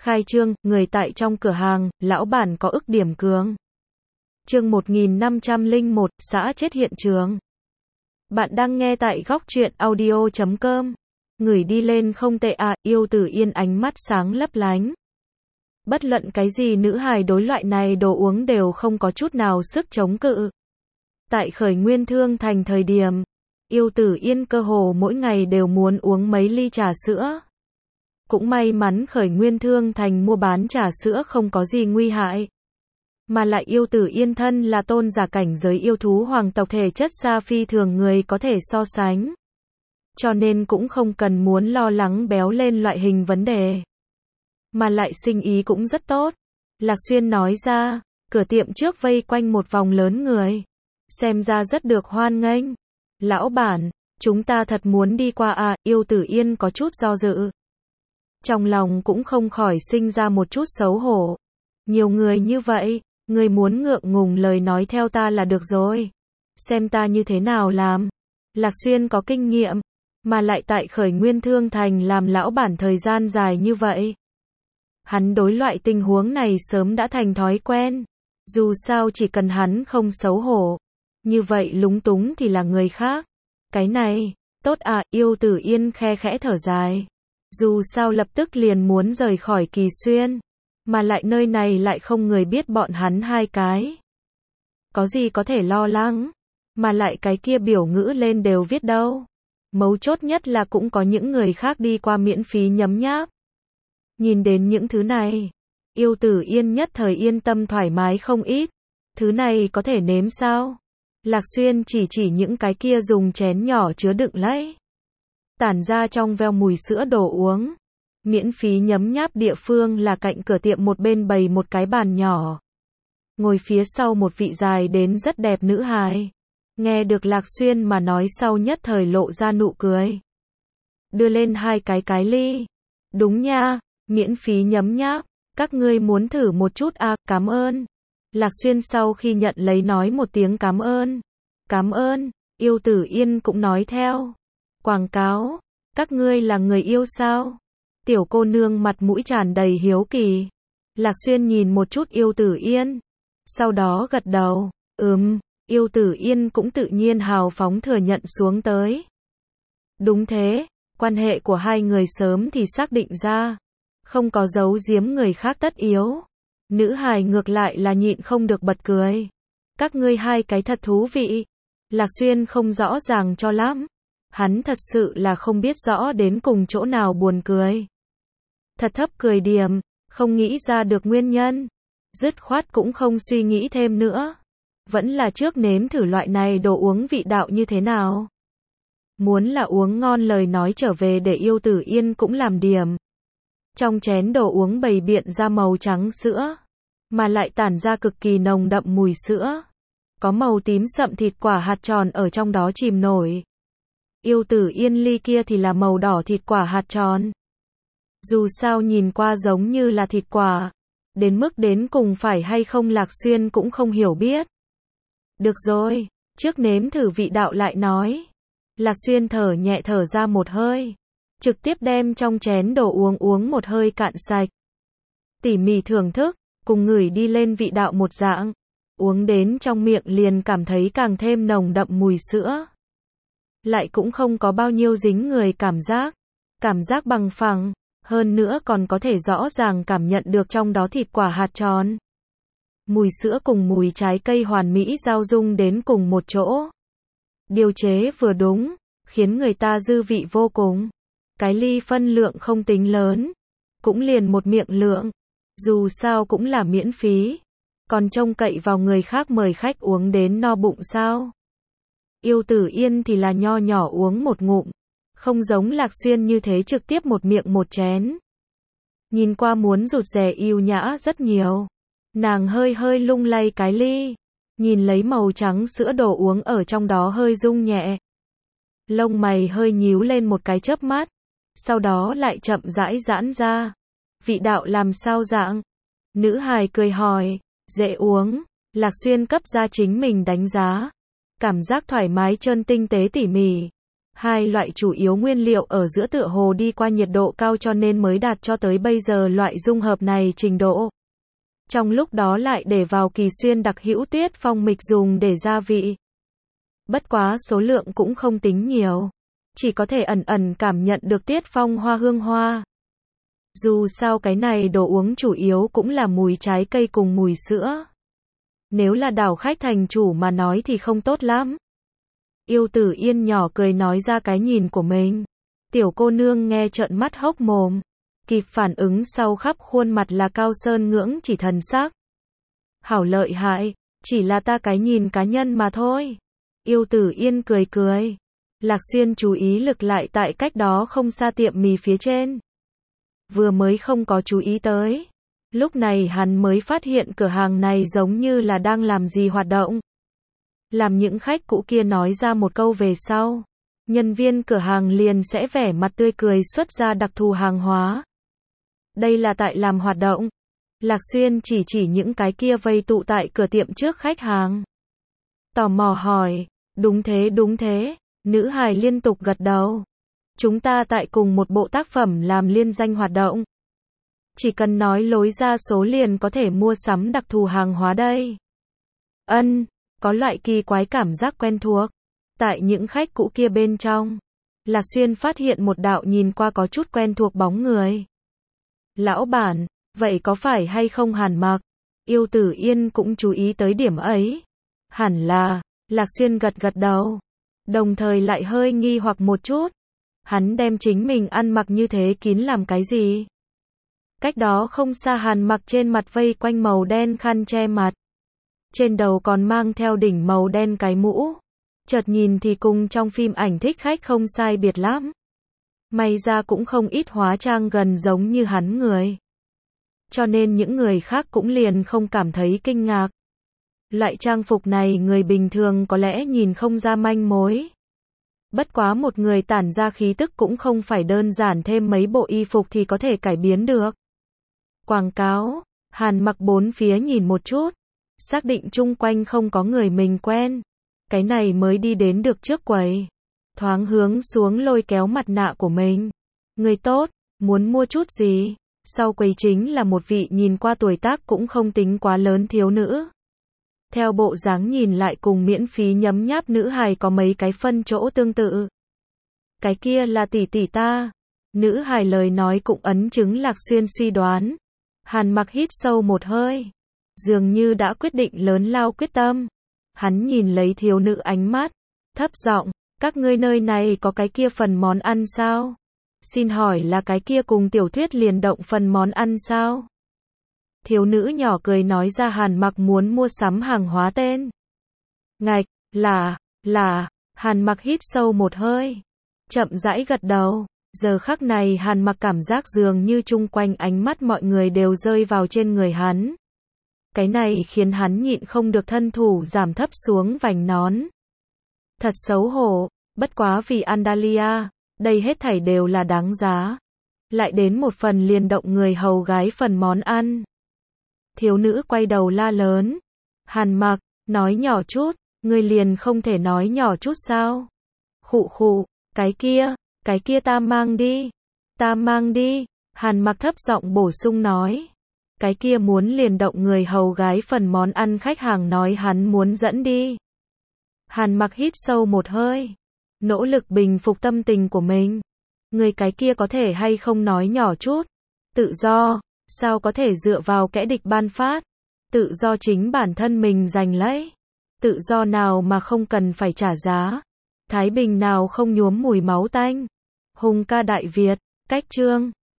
Khai trương, người tại trong cửa hàng, lão bản có ức điểm cường. Chương 1501, xã chết hiện trường. Bạn đang nghe tại góc truyện audio.com. Người đi lên không tệ à, Yêu Tử Yên ánh mắt sáng lấp lánh. Bất luận cái gì nữ hài đối loại này đồ uống đều không có chút nào sức chống cự. Tại Khởi Nguyên Thương Thành thời điểm, Yêu Tử Yên cơ hồ mỗi ngày đều muốn uống mấy ly trà sữa. Cũng may mắn Khởi Nguyên Thương Thành mua bán trà sữa không có gì nguy hại. Mà lại Yêu Tử Yên thân là tôn giả cảnh giới yêu thú hoàng tộc, thể chất xa phi thường người có thể so sánh. Cho nên cũng không cần muốn lo lắng béo lên loại hình vấn đề. Mà lại sinh ý cũng rất tốt. Lạc Xuyên nói ra, cửa tiệm trước vây quanh một vòng lớn người. Xem ra rất được hoan nghênh. Lão bản, chúng ta thật muốn đi qua à, Yêu Tử Yên có chút do dự. Trong lòng cũng không khỏi sinh ra một chút xấu hổ. Nhiều người như vậy, người muốn ngượng ngùng lời nói theo ta là được rồi. Xem ta như thế nào làm. Lạc Xuyên có kinh nghiệm, mà lại tại Khởi Nguyên Thương Thành làm lão bản thời gian dài như vậy. Hắn đối loại tình huống này sớm đã thành thói quen. Dù sao chỉ cần hắn không xấu hổ. Như vậy lúng túng thì là người khác. Cái này, tốt à, Yêu Tử Yên khe khẽ thở dài. Dù sao lập tức liền muốn rời khỏi Kỳ Xuyên. Mà lại nơi này lại không người biết bọn hắn hai cái. Có gì có thể lo lắng. Mà lại cái kia biểu ngữ lên đều viết đâu. Mấu chốt nhất là cũng có những người khác đi qua miễn phí nhấm nháp. Nhìn đến những thứ này, Yêu Tử Yên nhất thời yên tâm thoải mái không ít. Thứ này có thể nếm sao? Lạc Xuyên chỉ những cái kia dùng chén nhỏ chứa đựng lấy. Tản ra trong veo mùi sữa đồ uống. Miễn phí nhấm nháp địa phương là cạnh cửa tiệm, một bên bày một cái bàn nhỏ. Ngồi phía sau một vị dài đến rất đẹp nữ hài. Nghe được Lạc Xuyên mà nói sau nhất thời lộ ra nụ cười. Đưa lên hai cái ly. Đúng nha, miễn phí nhấm nháp. Các ngươi muốn thử một chút à, cảm ơn. Lạc Xuyên sau khi nhận lấy nói một tiếng cảm ơn. Cảm ơn, Yêu Tử Yên cũng nói theo. Quảng cáo, các ngươi là người yêu sao? Tiểu cô nương mặt mũi tràn đầy hiếu kỳ. Lạc Xuyên nhìn một chút Yêu Tử Yên. Sau đó gật đầu, Yêu Tử Yên cũng tự nhiên hào phóng thừa nhận xuống tới. Đúng thế, quan hệ của hai người sớm thì xác định ra. Không có giấu giếm người khác tất yếu. Nữ hài ngược lại là nhịn không được bật cười. Các ngươi hai cái thật thú vị. Lạc Xuyên không rõ ràng cho lắm. Hắn thật sự là không biết rõ đến cùng chỗ nào buồn cười. Thật thấp cười điểm, không nghĩ ra được nguyên nhân. Dứt khoát cũng không suy nghĩ thêm nữa. Vẫn là trước nếm thử loại này đồ uống vị đạo như thế nào. Muốn là uống ngon lời nói trở về để Yêu Tử Yên cũng làm điểm. Trong chén đồ uống bày biện ra màu trắng sữa, mà lại tản ra cực kỳ nồng đậm mùi sữa. Có màu tím sậm thịt quả hạt tròn ở trong đó chìm nổi. Yêu Tử Yên ly kia thì là màu đỏ thịt quả hạt tròn. Dù sao nhìn qua giống như là thịt quả, đến mức đến cùng phải hay không Lạc Xuyên cũng không hiểu biết. Được rồi, trước nếm thử vị đạo lại nói. Lạc Xuyên thở nhẹ thở ra một hơi, trực tiếp đem trong chén đồ uống một hơi cạn sạch. Tỉ mỉ thưởng thức, cùng ngửi đi lên vị đạo một dạng. Uống đến trong miệng liền cảm thấy càng thêm nồng đậm mùi sữa. Lại cũng không có bao nhiêu dính người cảm giác bằng phẳng. Hơn nữa còn có thể rõ ràng cảm nhận được trong đó thịt quả hạt tròn. Mùi sữa cùng mùi trái cây hoàn mỹ giao dung đến cùng một chỗ. Điều chế vừa đúng, khiến người ta dư vị vô cùng. Cái ly phân lượng không tính lớn, cũng liền một miệng lượng. Dù sao cũng là miễn phí, còn trông cậy vào người khác mời khách uống đến no bụng sao? Yêu Tử Yên thì là nho nhỏ uống một ngụm. Không giống Lạc Xuyên như thế trực tiếp một miệng một chén. Nhìn qua muốn rụt rè yêu nhã rất nhiều. Nàng hơi lung lay cái ly. Nhìn lấy màu trắng sữa đồ uống ở trong đó hơi rung nhẹ. Lông mày hơi nhíu lên một cái chớp mắt. Sau đó lại chậm rãi giãn ra. Vị đạo làm sao dạng? Nữ hài cười hỏi. Dễ uống. Lạc Xuyên cấp ra chính mình đánh giá. Cảm giác thoải mái trơn tinh tế tỉ mỉ. Hai loại chủ yếu nguyên liệu ở giữa tựa hồ đi qua nhiệt độ cao cho nên mới đạt cho tới bây giờ loại dung hợp này trình độ. Trong lúc đó lại để vào Kỳ Xuyên đặc hữu Tuyết Phong mịch dùng để gia vị. Bất quá số lượng cũng không tính nhiều. Chỉ có thể ẩn ẩn cảm nhận được Tuyết Phong hoa hương hoa. Dù sao cái này đồ uống chủ yếu cũng là mùi trái cây cùng mùi sữa. Nếu là đảo khách thành chủ mà nói thì không tốt lắm. Yêu Tử Yên nhỏ cười nói ra cái nhìn của mình. Tiểu cô nương nghe trợn mắt hốc mồm. Kịp phản ứng sau khắp khuôn mặt là Cao Sơn ngưỡng chỉ thần sắc. Hảo lợi hại, chỉ là ta cái nhìn cá nhân mà thôi. Yêu Tử Yên cười cười. Lạc Xuyên chú ý lực lại tại cách đó không xa tiệm mì phía trên. Vừa mới không có chú ý tới. Lúc này hắn mới phát hiện cửa hàng này giống như là đang làm gì hoạt động. Làm những khách cũ kia nói ra một câu về sau. Nhân viên cửa hàng liền sẽ vẻ mặt tươi cười xuất ra đặc thù hàng hóa. Đây là tại làm hoạt động. Lạc Xuyên chỉ những cái kia vây tụ tại cửa tiệm trước khách hàng. Tò mò hỏi, đúng thế, nữ hài liên tục gật đầu. Chúng ta tại cùng một bộ tác phẩm làm liên danh hoạt động. Chỉ cần nói lối ra số liền có thể mua sắm đặc thù hàng hóa đây. Có loại kỳ quái cảm giác quen thuộc. Tại những khách cũ kia bên trong, Lạc Xuyên phát hiện một đạo nhìn qua có chút quen thuộc bóng người. Lão bản, vậy có phải hay không Hàn Mặc? Yêu Tử Yên cũng chú ý tới điểm ấy. Hẳn là, Lạc Xuyên gật đầu. Đồng thời lại hơi nghi hoặc một chút. Hắn đem chính mình ăn mặc như thế kín làm cái gì? Cách đó không xa Hàn Mặc trên mặt vây quanh màu đen khăn che mặt. Trên đầu còn mang theo đỉnh màu đen cái mũ. Chợt nhìn thì cùng trong phim ảnh Thích Khách không sai biệt lắm. May ra cũng không ít hóa trang gần giống như hắn người. Cho nên những người khác cũng liền không cảm thấy kinh ngạc. Loại trang phục này người bình thường có lẽ nhìn không ra manh mối. Bất quá một người tản ra khí tức cũng không phải đơn giản thêm mấy bộ y phục thì có thể cải biến được. Quảng cáo, Hàn Mặc bốn phía nhìn một chút. Xác định chung quanh không có người mình quen. Cái này mới đi đến được trước quầy. Thoáng hướng xuống lôi kéo mặt nạ của mình. Người tốt, muốn mua chút gì? Sau quầy chính là một vị nhìn qua tuổi tác cũng không tính quá lớn thiếu nữ. Theo bộ dáng nhìn lại cùng miễn phí nhấm nháp nữ hài có mấy cái phân chỗ tương tự. Cái kia là tỷ tỷ ta. Nữ hài lời nói cũng ấn chứng Lạc Xuyên suy đoán. Hàn Mặc hít sâu một hơi. Dường như đã quyết định lớn lao quyết tâm. Hắn nhìn lấy thiếu nữ ánh mắt. Thấp giọng, các ngươi nơi này có cái kia phần món ăn sao? Xin hỏi là cái kia cùng tiểu thuyết liền động phần món ăn sao? Thiếu nữ nhỏ cười nói ra Hàn Mặc muốn mua sắm hàng hóa tên. Ngạch, là, Hàn Mặc hít sâu một hơi. Chậm rãi gật đầu. Giờ khắc này Hàn Mặc cảm giác dường như chung quanh ánh mắt mọi người đều rơi vào trên người hắn. Cái này khiến hắn nhịn không được thân thủ giảm thấp xuống vành nón. Thật xấu hổ, bất quá vì Andalia, đây hết thảy đều là đáng giá. Lại đến một phần liền động người hầu gái phần món ăn. Thiếu nữ quay đầu la lớn. Hàn Mặc, nói nhỏ chút, ngươi liền không thể nói nhỏ chút sao? Khụ, cái kia ta mang đi. Hàn Mặc thấp giọng bổ sung nói. Cái kia muốn liền động người hầu gái phần món ăn khách hàng nói hắn muốn dẫn đi. Hàn Mặc hít sâu một hơi. Nỗ lực bình phục tâm tình của mình. Người cái kia có thể hay không nói nhỏ chút. Tự do, sao có thể dựa vào kẻ địch ban phát. Tự do chính bản thân mình giành lấy. Tự do nào mà không cần phải trả giá. Thái bình nào không nhuốm mùi máu tanh. Hùng ca Đại Việt, cách chương.